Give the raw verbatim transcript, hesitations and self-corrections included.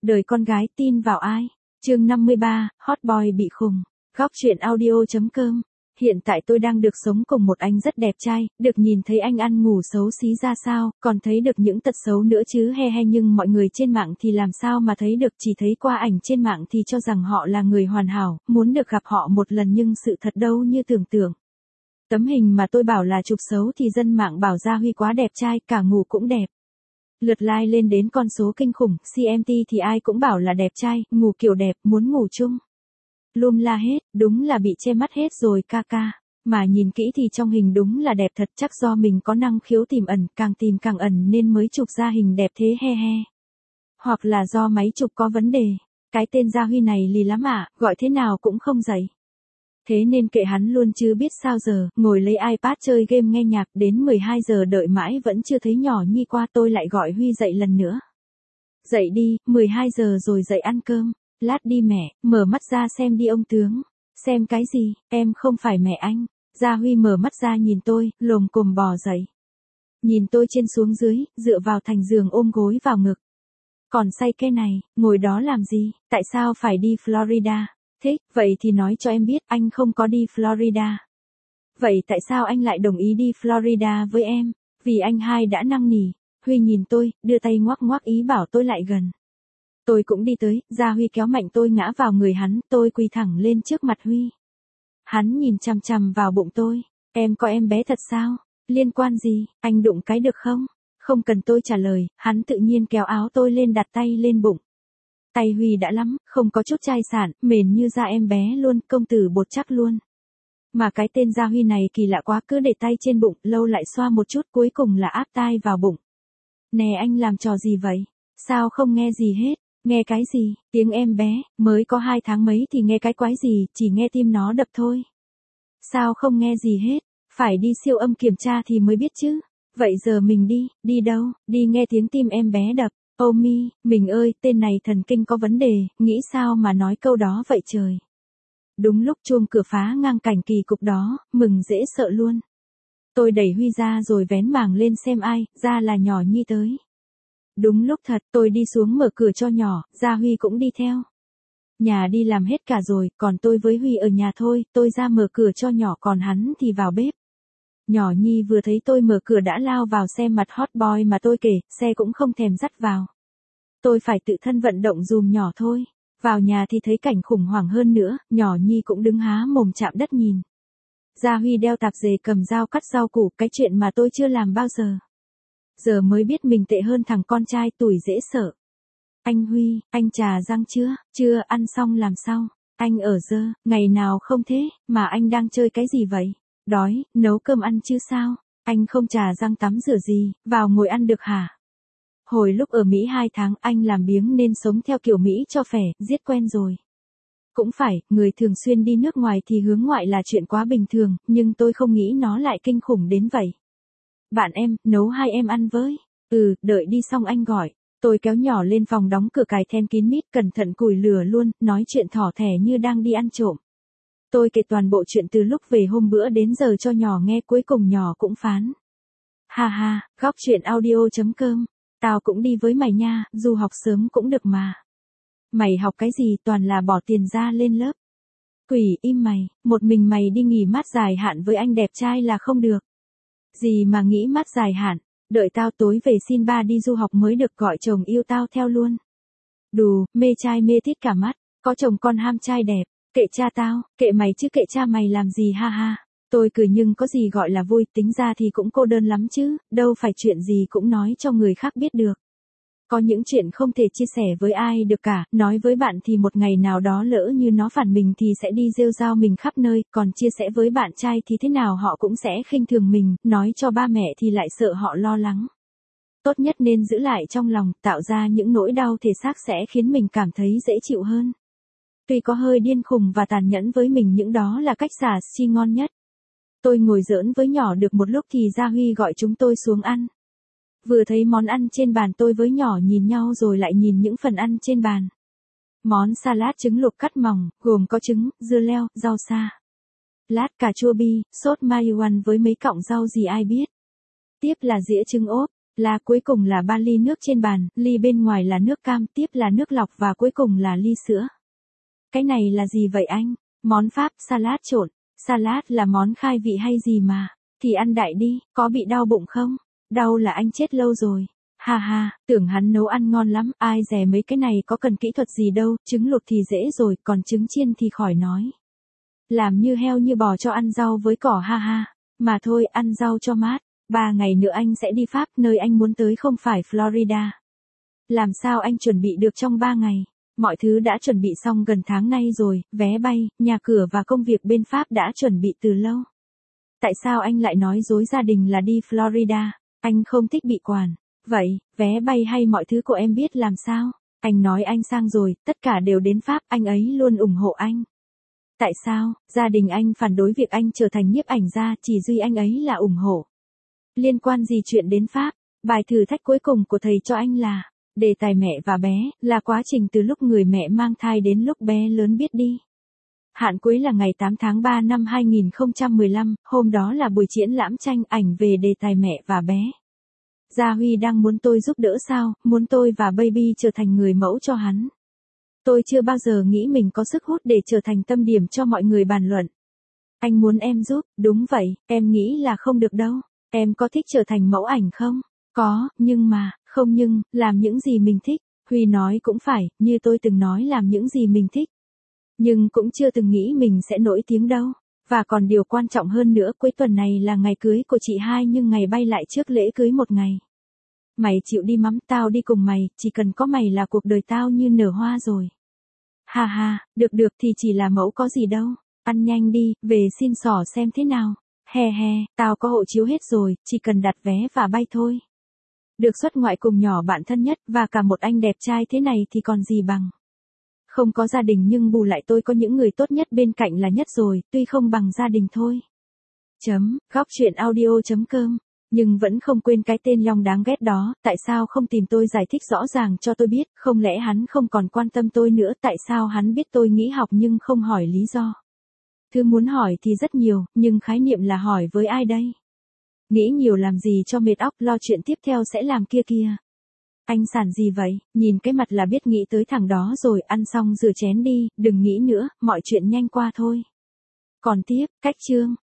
Đời con gái tin vào ai? Chương năm mươi ba, Hot Boy bị khùng. Góc truyện audio chấm com. Hiện tại tôi đang được sống cùng một anh rất đẹp trai, được nhìn thấy anh ăn ngủ xấu xí ra sao, còn thấy được những tật xấu nữa chứ he he, nhưng mọi người trên mạng thì làm sao mà thấy được, chỉ thấy qua ảnh trên mạng thì cho rằng họ là người hoàn hảo, muốn được gặp họ một lần nhưng sự thật đâu như tưởng tượng. Tấm hình mà tôi bảo là chụp xấu thì dân mạng bảo Gia Huy quá đẹp trai, cả ngủ cũng đẹp. Lượt like lên đến con số kinh khủng, xê em tê thì ai cũng bảo là đẹp trai, ngủ kiểu đẹp, muốn ngủ chung. Lum la hết, đúng là bị che mắt hết rồi ca ca. Mà nhìn kỹ thì trong hình đúng là đẹp thật, chắc do mình có năng khiếu tìm ẩn, càng tìm càng ẩn nên mới chụp ra hình đẹp thế he he. Hoặc là do máy chụp có vấn đề. Cái tên Gia Huy này lì lắm ạ, à, gọi thế nào cũng không dậy. Thế nên kệ hắn luôn chứ biết sao giờ, ngồi lấy iPad chơi game nghe nhạc đến mười hai giờ đợi mãi vẫn chưa thấy nhỏ Nhi qua, tôi lại gọi Huy dậy lần nữa. Dậy đi, mười hai giờ rồi, dậy ăn cơm. Lát đi mẹ, mở mắt ra xem đi ông tướng. Xem cái gì, em không phải mẹ anh. Gia Huy mở mắt ra nhìn tôi, lồm cồm bò dậy. Nhìn tôi trên xuống dưới, dựa vào thành giường ôm gối vào ngực. Còn say cái này, ngồi đó làm gì, tại sao phải đi Florida? Thích, vậy thì nói cho em biết, anh không có đi Florida. Vậy tại sao anh lại đồng ý đi Florida với em? Vì anh hai đã năn nỉ. Huy nhìn tôi, đưa tay ngoắc ngoắc ý bảo tôi lại gần. Tôi cũng đi tới, Gia Huy kéo mạnh tôi ngã vào người hắn, tôi quỳ thẳng lên trước mặt Huy. Hắn nhìn chằm chằm vào bụng tôi, em có em bé thật sao? Liên quan gì, anh đụng cái được không? Không cần tôi trả lời, hắn tự nhiên kéo áo tôi lên đặt tay lên bụng. Tay Huy đã lắm, không có chút chai sản, mềm như da em bé luôn, công tử bột chắc luôn. Mà cái tên Gia Huy này kỳ lạ quá, cứ để tay trên bụng, lâu lại xoa một chút, cuối cùng là áp tai vào bụng. Nè anh làm trò gì vậy? Sao không nghe gì hết? Nghe cái gì? Tiếng em bé, mới có hai tháng mấy thì nghe cái quái gì, chỉ nghe tim nó đập thôi. Sao không nghe gì hết? Phải đi siêu âm kiểm tra thì mới biết chứ. Vậy giờ mình đi, đi đâu? Đi nghe tiếng tim em bé đập. Ô mi, mình ơi, tên này thần kinh có vấn đề, nghĩ sao mà nói câu đó vậy trời. Đúng lúc chuông cửa phá ngang cảnh kỳ cục đó, mừng dễ sợ luôn. Tôi đẩy Huy ra rồi vén màng lên xem ai, ra là nhỏ Nhi tới. Đúng lúc thật, tôi đi xuống mở cửa cho nhỏ, Gia Huy cũng đi theo. Nhà đi làm hết cả rồi, còn tôi với Huy ở nhà thôi, tôi ra mở cửa cho nhỏ còn hắn thì vào bếp. Nhỏ Nhi vừa thấy tôi mở cửa đã lao vào xem mặt hot boy mà tôi kể, xe cũng không thèm dắt vào. Tôi phải tự thân vận động dùm nhỏ thôi. Vào nhà thì thấy cảnh khủng hoảng hơn nữa, nhỏ Nhi cũng đứng há mồm chạm đất nhìn. Gia Huy đeo tạp dề cầm dao cắt rau củ, cái chuyện mà tôi chưa làm bao giờ. Giờ mới biết mình tệ hơn thằng con trai tuổi dễ sợ. Anh Huy, anh trà răng chưa? Chưa, ăn xong làm sao? Anh ở dơ, ngày nào không thế, mà anh đang chơi cái gì vậy? Đói, nấu cơm ăn chứ sao? Anh không trà răng tắm rửa gì, vào ngồi ăn được hả? Hồi lúc ở Mỹ hai tháng anh làm biếng nên sống theo kiểu Mỹ cho phẻ, giết quen rồi. Cũng phải, người thường xuyên đi nước ngoài thì hướng ngoại là chuyện quá bình thường, nhưng tôi không nghĩ nó lại kinh khủng đến vậy. Bạn em, nấu hai em ăn với. Ừ, đợi đi xong anh gọi. Tôi kéo nhỏ lên phòng đóng cửa cài then kín mít, cẩn thận củi lửa luôn, nói chuyện thỏ thẻ như đang đi ăn trộm. Tôi kể toàn bộ chuyện từ lúc về hôm bữa đến giờ cho nhỏ nghe, cuối cùng nhỏ cũng phán. Ha ha, góc truyện audio chấm com. Tao cũng đi với mày nha, dù học sớm cũng được mà. Mày học cái gì toàn là bỏ tiền ra lên lớp. Quỷ im mày, một mình mày đi nghỉ mát dài hạn với anh đẹp trai là không được. Gì mà nghĩ mát dài hạn, đợi tao tối về xin ba đi du học mới được gọi chồng yêu tao theo luôn. Đù, mê trai mê thích cả mắt, có chồng con ham trai đẹp, kệ cha tao, kệ mày chứ kệ cha mày làm gì ha ha. Tôi cười nhưng có gì gọi là vui, tính ra thì cũng cô đơn lắm chứ, đâu phải chuyện gì cũng nói cho người khác biết được. Có những chuyện không thể chia sẻ với ai được cả, nói với bạn thì một ngày nào đó lỡ như nó phản mình thì sẽ đi rêu rao mình khắp nơi, còn chia sẻ với bạn trai thì thế nào họ cũng sẽ khinh thường mình, nói cho ba mẹ thì lại sợ họ lo lắng. Tốt nhất nên giữ lại trong lòng, tạo ra những nỗi đau thể xác sẽ khiến mình cảm thấy dễ chịu hơn. Tuy có hơi điên khùng và tàn nhẫn với mình nhưng đó là cách xả stress ngon nhất. Tôi ngồi giỡn với nhỏ được một lúc thì Gia Huy gọi chúng tôi xuống ăn. Vừa thấy món ăn trên bàn tôi với nhỏ nhìn nhau rồi lại nhìn những phần ăn trên bàn. Món salad trứng luộc cắt mỏng, gồm có trứng, dưa leo, rau sa. Lát cà chua bi, sốt mayo ăn với mấy cọng rau gì ai biết. Tiếp là dĩa trứng ốp, Là cuối cùng là ba ly nước trên bàn, ly bên ngoài là nước cam, tiếp là nước lọc và cuối cùng là ly sữa. Cái này là gì vậy anh? Món Pháp, salad trộn. Salad là món khai vị hay gì mà? Thì ăn đại đi, có bị đau bụng không? Đau là anh chết lâu rồi. Ha ha, tưởng hắn nấu ăn ngon lắm, ai dè mấy cái này có cần kỹ thuật gì đâu, trứng luộc thì dễ rồi, còn trứng chiên thì khỏi nói. Làm như heo như bò cho ăn rau với cỏ ha ha. Mà thôi, ăn rau cho mát. Ba ngày nữa anh sẽ đi Pháp, nơi anh muốn tới không phải Florida. Làm sao anh chuẩn bị được trong ba ngày? Mọi thứ đã chuẩn bị xong gần tháng nay rồi, vé bay, nhà cửa và công việc bên Pháp đã chuẩn bị từ lâu. Tại sao anh lại nói dối gia đình là đi Florida? Anh không thích bị quản. Vậy, vé bay hay mọi thứ của em biết làm sao? Anh nói anh sang rồi, tất cả đều đến Pháp, anh ấy luôn ủng hộ anh. Tại sao, gia đình anh phản đối việc anh trở thành nhiếp ảnh gia, chỉ duy anh ấy là ủng hộ. Liên quan gì chuyện đến Pháp? Bài thử thách cuối cùng của thầy cho anh là đề tài mẹ và bé, là quá trình từ lúc người mẹ mang thai đến lúc bé lớn biết đi. Hạn cuối là ngày tám tháng ba năm hai nghìn không trăm mười lăm, hôm đó là buổi triển lãm tranh ảnh về đề tài mẹ và bé. Gia Huy đang muốn tôi giúp đỡ sao, muốn tôi và Baby trở thành người mẫu cho hắn. Tôi chưa bao giờ nghĩ mình có sức hút để trở thành tâm điểm cho mọi người bàn luận. Anh muốn em giúp, đúng vậy, em nghĩ là không được đâu. Em có thích trở thành mẫu ảnh không? Có, nhưng mà, không nhưng, làm những gì mình thích. Huy nói cũng phải, như tôi từng nói làm những gì mình thích. Nhưng cũng chưa từng nghĩ mình sẽ nổi tiếng đâu. Và còn điều quan trọng hơn nữa, cuối tuần này là ngày cưới của chị hai nhưng ngày bay lại trước lễ cưới một ngày. Mày chịu đi mắm, tao đi cùng mày, chỉ cần có mày là cuộc đời tao như nở hoa rồi. Ha ha, được được thì chỉ là mẫu có gì đâu. Ăn nhanh đi, về xin xỏ xem thế nào. He he, tao có hộ chiếu hết rồi, chỉ cần đặt vé và bay thôi. Được xuất ngoại cùng nhỏ bạn thân nhất và cả một anh đẹp trai thế này thì còn gì bằng. Không có gia đình nhưng bù lại tôi có những người tốt nhất bên cạnh là nhất rồi, tuy không bằng gia đình thôi. Chấm, góc chuyện audio chấm com. Nhưng vẫn không quên cái tên Long đáng ghét đó, tại sao không tìm tôi giải thích rõ ràng cho tôi biết, không lẽ hắn không còn quan tâm tôi nữa, tại sao hắn biết tôi nghỉ học nhưng không hỏi lý do. Thứ muốn hỏi thì rất nhiều, nhưng khái niệm là hỏi với ai đây? Nghĩ nhiều làm gì cho mệt óc, lo chuyện tiếp theo sẽ làm kia kia. Anh sản gì vậy, nhìn cái mặt là biết nghĩ tới thằng đó rồi, ăn xong rửa chén đi, đừng nghĩ nữa, mọi chuyện nhanh qua thôi. Còn tiếp, cách chương.